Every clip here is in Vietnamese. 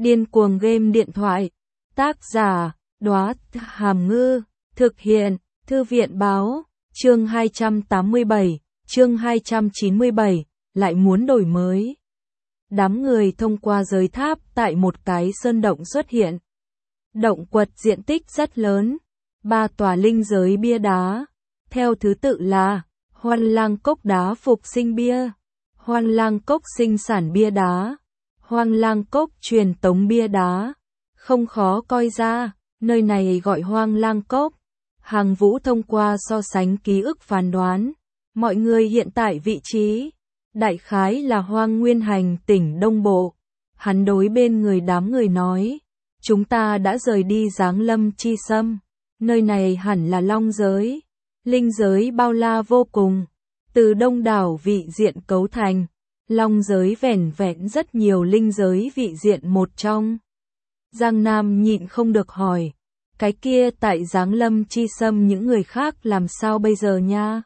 Điên cuồng game điện thoại. Tác giả, Đóa Hàm Ngư. Thực hiện, Thư viện báo. Chương 287, chương 297, lại muốn đổi mới. Đám người thông qua giới tháp tại một cái sơn động xuất hiện. Động quật diện tích rất lớn. 3 tòa linh giới bia đá. Theo thứ tự là Hoan Lang Cốc đá phục sinh bia, Hoan Lang Cốc sinh sản bia đá, Hoan Lang Cốc truyền tống bia đá. Không khó coi ra, nơi này gọi Hoang Lang Cốc. Hàng Vũ thông qua so sánh ký ức phán đoán, mọi người hiện tại vị trí, đại khái là Hoang Nguyên Hành tỉnh Đông Bộ. Hắn đối bên người đám người nói, chúng ta đã rời đi Giáng Lâm Chi Sâm, nơi này hẳn là Long giới. Linh giới bao la vô cùng, từ đông đảo vị diện cấu thành, Long giới vẻn vẹn rất nhiều linh giới vị diện một trong. Giang Nam nhịn không được hỏi, cái kia tại Giáng Lâm Chi Sâm những người khác làm sao bây giờ nha?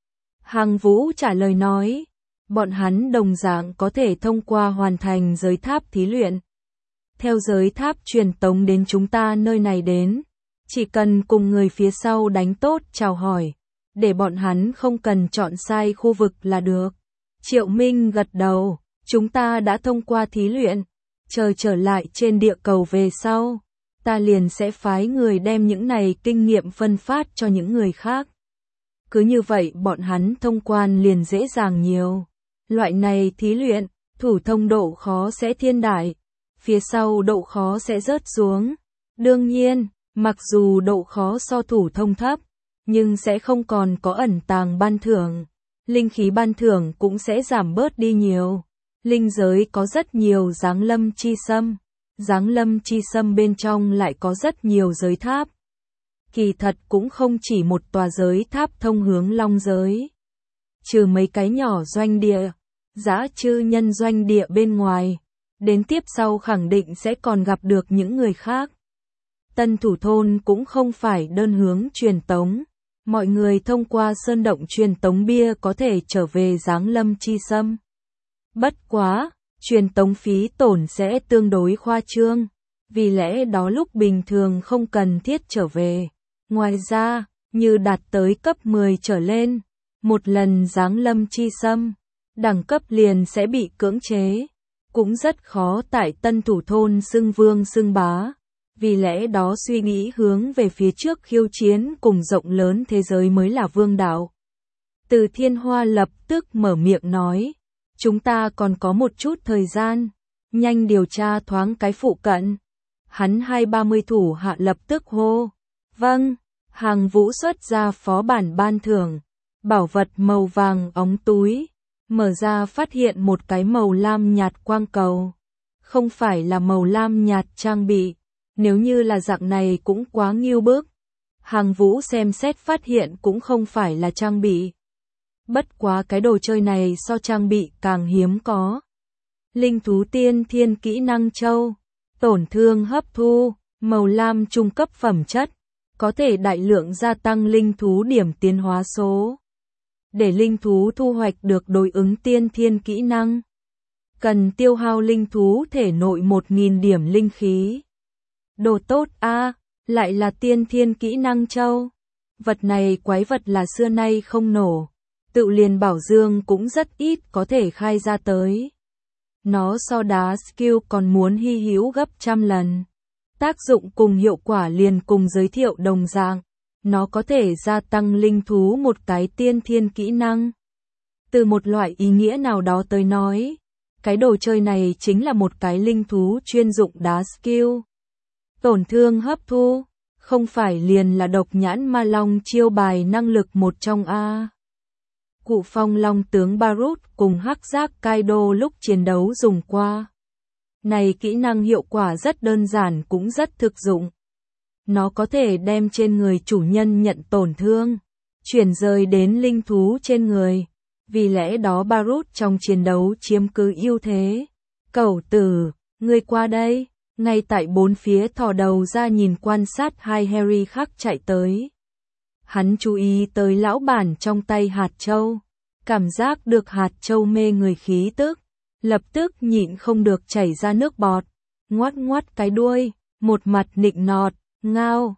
Hàng Vũ trả lời nói, bọn hắn đồng dạng có thể thông qua hoàn thành giới tháp thí luyện. Theo giới tháp truyền tống đến chúng ta nơi này đến. Chỉ cần cùng người phía sau đánh tốt chào hỏi, để bọn hắn không cần chọn sai khu vực là được. Triệu Minh gật đầu, chúng ta đã thông qua thí luyện, chờ trở lại trên địa cầu về sau, ta liền sẽ phái người đem những này kinh nghiệm phân phát cho những người khác. Cứ như vậy bọn hắn thông quan liền dễ dàng nhiều. Loại này thí luyện, thủ thông độ khó sẽ thiên đại, phía sau độ khó sẽ rớt xuống. Đương nhiên, mặc dù độ khó so thủ thông thấp, nhưng sẽ không còn có ẩn tàng ban thưởng. Linh khí ban thưởng cũng sẽ giảm bớt đi nhiều. Linh giới có rất nhiều Giáng Lâm Chi Sâm. Giáng Lâm Chi Sâm bên trong lại có rất nhiều giới tháp. Kỳ thật cũng không chỉ một tòa giới tháp thông hướng Long giới. Trừ mấy cái nhỏ doanh địa, dã chư nhân doanh địa bên ngoài. Đến tiếp sau khẳng định sẽ còn gặp được những người khác. Tân thủ thôn cũng không phải đơn hướng truyền tống. Mọi người thông qua sơn động truyền tống bia có thể trở về Giáng Lâm Chi Sâm. Bất quá, truyền tống phí tổn sẽ tương đối khoa trương. Vì lẽ đó lúc bình thường không cần thiết trở về. Ngoài ra, như đạt tới cấp 10 trở lên, một lần Giáng Lâm Chi Sâm, đẳng cấp liền sẽ bị cưỡng chế. Cũng rất khó tại tân thủ thôn xưng vương xưng bá. Vì lẽ đó suy nghĩ hướng về phía trước khiêu chiến cùng rộng lớn thế giới mới là vương đạo. Từ Thiên Hoa lập tức mở miệng nói, chúng ta còn có một chút thời gian, nhanh điều tra thoáng cái phụ cận. Hắn 2-30 thủ hạ lập tức hô, vâng. Hàng Vũ xuất ra phó bản ban thưởng, bảo vật màu vàng óng túi, mở ra phát hiện một cái màu lam nhạt quang cầu. Không phải là màu lam nhạt trang bị. Nếu như là dạng này cũng quá nghiêu bức. Hàng Vũ xem xét phát hiện cũng không phải là trang bị. Bất quá cái đồ chơi này so trang bị càng hiếm có. Linh thú tiên thiên kỹ năng châu. Tổn thương hấp thu, màu lam trung cấp phẩm chất. Có thể đại lượng gia tăng linh thú điểm tiến hóa số. Để linh thú thu hoạch được đối ứng tiên thiên kỹ năng. Cần tiêu hao linh thú thể nội 1000 điểm linh khí. Đồ tốt a, lại là tiên thiên kỹ năng châu. Vật này quái vật là xưa nay không nổ. Tự liền bảo dương cũng rất ít có thể khai ra tới. Nó so đá skill còn muốn hy hữu gấp trăm lần. Tác dụng cùng hiệu quả liền cùng giới thiệu đồng dạng. Nó có thể gia tăng linh thú một cái tiên thiên kỹ năng. Từ một loại ý nghĩa nào đó tới nói, cái đồ chơi này chính là một cái linh thú chuyên dụng đá skill. Tổn thương hấp thu, không phải liền là độc nhãn ma long chiêu bài năng lực một trong a. Cụ phong long tướng Barut cùng hắc giác Kaido lúc chiến đấu dùng qua. Này kỹ năng hiệu quả rất đơn giản cũng rất thực dụng. Nó có thể đem trên người chủ nhân nhận tổn thương, chuyển rời đến linh thú trên người. Vì lẽ đó Barut trong chiến đấu chiếm cứ ưu thế. Cẩu tử, ngươi qua đây. Ngay tại bốn phía thò đầu ra nhìn quan sát hai Harry khác chạy tới. Hắn chú ý tới lão bản trong tay hạt châu. Cảm giác được hạt châu mê người khí tức. Lập tức nhịn không được chảy ra nước bọt. ngoắt ngoắt cái đuôi, một mặt nịnh nọt, ngao,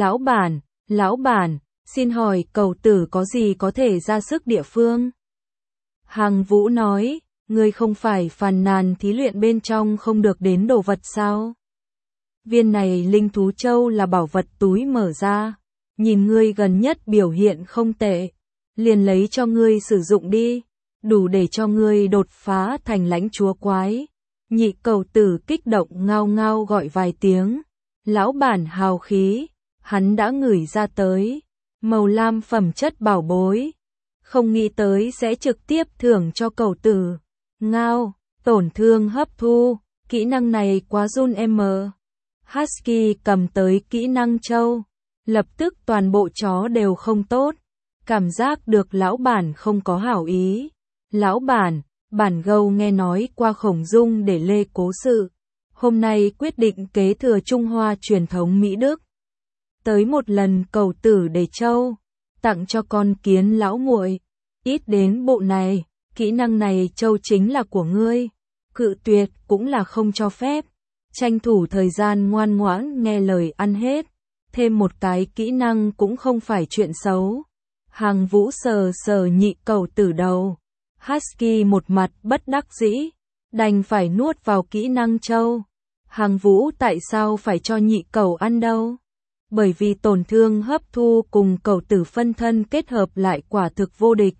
lão bản, xin hỏi cầu tử có gì có thể ra sức địa phương? Hàng Vũ nói, ngươi không phải phàn nàn thí luyện bên trong không được đến đồ vật sao? Viên này linh thú châu là bảo vật túi mở ra, nhìn ngươi gần nhất biểu hiện không tệ, liền lấy cho ngươi sử dụng đi, đủ để cho ngươi đột phá thành lãnh chúa quái. Nhị cầu tử kích động ngao ngao gọi vài tiếng, lão bản hào khí, hắn đã ngửi ra tới, màu lam phẩm chất bảo bối, không nghĩ tới sẽ trực tiếp thưởng cho cầu tử. Ngao, tổn thương hấp thu, kỹ năng này quá run em. Husky cầm tới kỹ năng châu, lập tức toàn bộ chó đều không tốt, cảm giác được lão bản không có hảo ý. Lão bản gâu nghe nói qua Khổng Dung để lê cố sự, hôm nay quyết định kế thừa Trung Hoa truyền thống Mỹ Đức. Tới một lần cầu tử để châu, tặng cho con kiến lão muội, ít đến bộ này, kỹ năng này châu chính là của ngươi, cự tuyệt cũng là không cho phép, tranh thủ thời gian ngoan ngoãn nghe lời ăn hết, thêm một cái kỹ năng cũng không phải chuyện xấu. Hàng Vũ sờ sờ nhị cầu tử đầu, Husky một mặt bất đắc dĩ, đành phải nuốt vào kỹ năng châu. Hàng Vũ tại sao phải cho nhị cầu ăn đâu? Bởi vì tổn thương hấp thu cùng cầu tử phân thân kết hợp lại quả thực vô địch.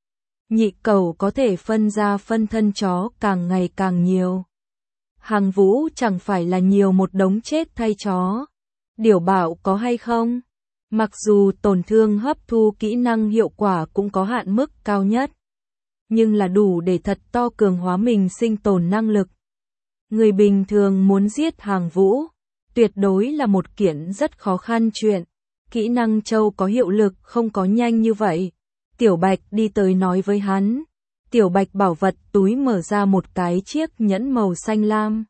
Nhị cầu có thể phân ra phân thân chó càng ngày càng nhiều. Hàng Vũ chẳng phải là nhiều một đống chết thay chó. Điểu bảo có hay không? Mặc dù tổn thương hấp thu kỹ năng hiệu quả cũng có hạn mức cao nhất, nhưng là đủ để thật to cường hóa mình sinh tồn năng lực. Người bình thường muốn giết Hàng Vũ, tuyệt đối là một kiện rất khó khăn chuyện. Kỹ năng châu có hiệu lực không có nhanh như vậy. Tiểu Bạch đi tới nói với hắn. Tiểu Bạch bảo vật túi mở ra một cái chiếc nhẫn màu xanh lam.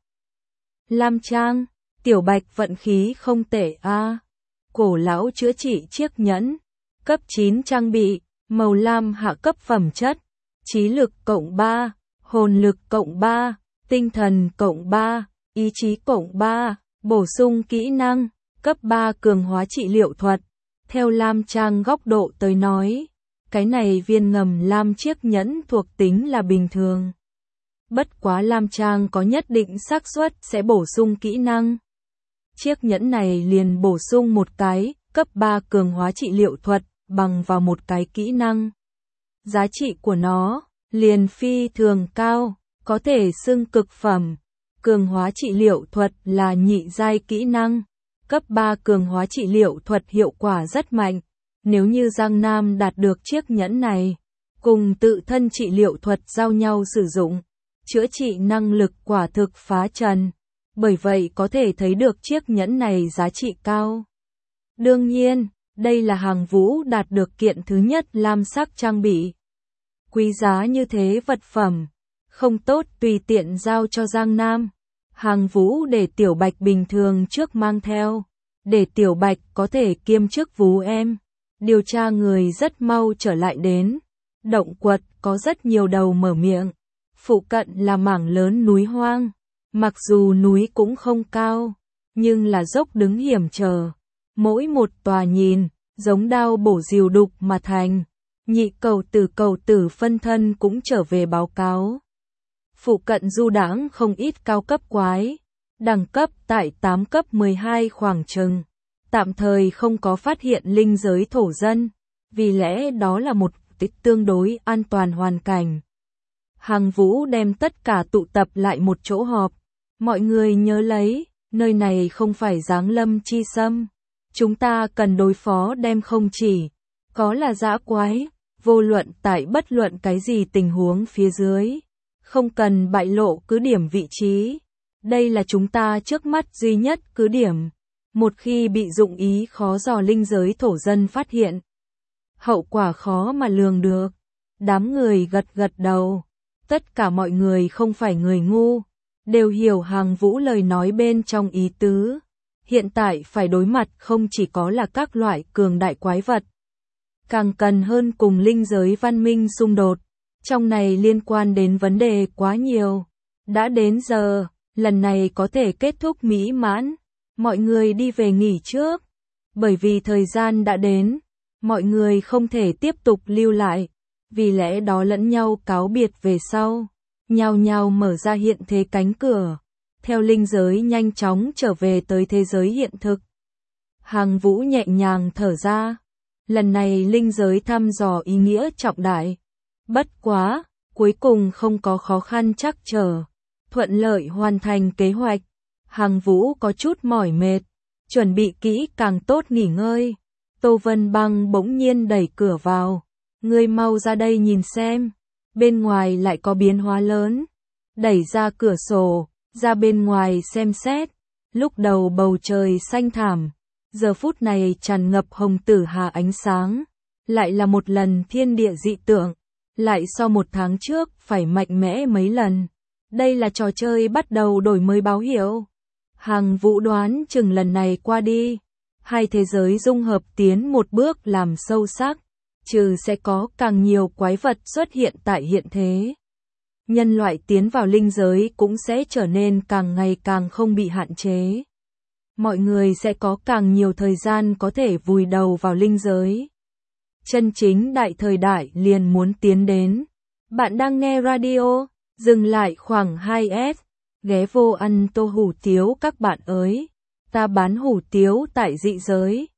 Lam trang, Tiểu Bạch vận khí không tệ a. Cổ lão chữa trị chiếc nhẫn, cấp 9 trang bị, màu lam hạ cấp phẩm chất, trí lực cộng 3, hồn lực cộng 3, tinh thần cộng 3, ý chí cộng 3, bổ sung kỹ năng, cấp 3 cường hóa trị liệu thuật. Theo lam trang góc độ tới nói, cái này viên ngầm lam chiếc nhẫn thuộc tính là bình thường. Bất quá lam trang có nhất định xác suất sẽ bổ sung kỹ năng. Chiếc nhẫn này liền bổ sung một cái, cấp 3 cường hóa trị liệu thuật, bằng vào một cái kỹ năng. Giá trị của nó, liền phi thường cao, có thể xưng cực phẩm. Cường hóa trị liệu thuật là nhị giai kỹ năng. Cấp 3 cường hóa trị liệu thuật hiệu quả rất mạnh. Nếu như Giang Nam đạt được chiếc nhẫn này, cùng tự thân trị liệu thuật giao nhau sử dụng, chữa trị năng lực quả thực phá trần. Bởi vậy có thể thấy được chiếc nhẫn này giá trị cao. Đương nhiên, đây là Hàng Vũ đạt được kiện thứ nhất lam sắc trang bị. Quý giá như thế vật phẩm, không tốt tùy tiện giao cho Giang Nam. Hàng Vũ để Tiểu Bạch bình thường trước mang theo, để Tiểu Bạch có thể kiêm chức vú em. Điều tra người rất mau trở lại đến. Động quật có rất nhiều đầu mở miệng. Phụ cận là mảng lớn núi hoang. Mặc dù núi cũng không cao, nhưng là dốc đứng hiểm trở. Mỗi một tòa nhìn, giống đao bổ rìu đục mà thành. Nhị cầu tử phân thân cũng trở về báo cáo. Phụ cận du đãng không ít cao cấp quái. Đẳng cấp tại 8 cấp 12 khoảng chừng. Tạm thời không có phát hiện linh giới thổ dân. Vì lẽ đó là một tương đối an toàn hoàn cảnh. Hàng Vũ đem tất cả tụ tập lại một chỗ họp. Mọi người nhớ lấy, nơi này không phải giáng lâm chi xâm. Chúng ta cần đối phó đem không chỉ có là dã quái, vô luận tại bất luận cái gì tình huống phía dưới. Không cần bại lộ cứ điểm vị trí. Đây là chúng ta trước mắt duy nhất cứ điểm. Một khi bị dụng ý khó dò linh giới thổ dân phát hiện, hậu quả khó mà lường được. Đám người gật gật đầu. Tất cả mọi người không phải người ngu, đều hiểu Hàng Vũ lời nói bên trong ý tứ. Hiện tại phải đối mặt không chỉ có là các loại cường đại quái vật, càng cần hơn cùng linh giới văn minh xung đột. Trong này liên quan đến vấn đề quá nhiều. Đã đến giờ, lần này có thể kết thúc mỹ mãn. Mọi người đi về nghỉ trước. Bởi vì thời gian đã đến, mọi người không thể tiếp tục lưu lại. Vì lẽ đó lẫn nhau cáo biệt về sau. Nhao nhao mở ra hiện thế cánh cửa. Theo linh giới nhanh chóng trở về tới thế giới hiện thực. Hàng Vũ nhẹ nhàng thở ra. Lần này linh giới thăm dò ý nghĩa trọng đại. Bất quá, cuối cùng không có khó khăn trắc trở. Thuận lợi hoàn thành kế hoạch. Hàng Vũ có chút mỏi mệt. Chuẩn bị kỹ càng tốt nghỉ ngơi. Tô Vân Băng bỗng nhiên đẩy cửa vào. Ngươi mau ra đây nhìn xem. Bên ngoài lại có biến hóa lớn. Đẩy ra cửa sổ, ra bên ngoài xem xét. Lúc đầu bầu trời xanh thẳm, giờ phút này tràn ngập hồng tử hà ánh sáng. Lại là một lần thiên địa dị tượng. Lại so một tháng trước phải mạnh mẽ mấy lần. Đây là trò chơi bắt đầu đổi mới báo hiệu. Hàng Vũ đoán chừng lần này qua đi, hai thế giới dung hợp tiến một bước làm sâu sắc, trừ sẽ có càng nhiều quái vật xuất hiện tại hiện thế. Nhân loại tiến vào linh giới cũng sẽ trở nên càng ngày càng không bị hạn chế. Mọi người sẽ có càng nhiều thời gian có thể vùi đầu vào linh giới. Chân chính đại thời đại liền muốn tiến đến. Bạn đang nghe radio, dừng lại khoảng 2S. Ghé vô ăn tô hủ tiếu các bạn ơi. Ta bán hủ tiếu tại dị giới.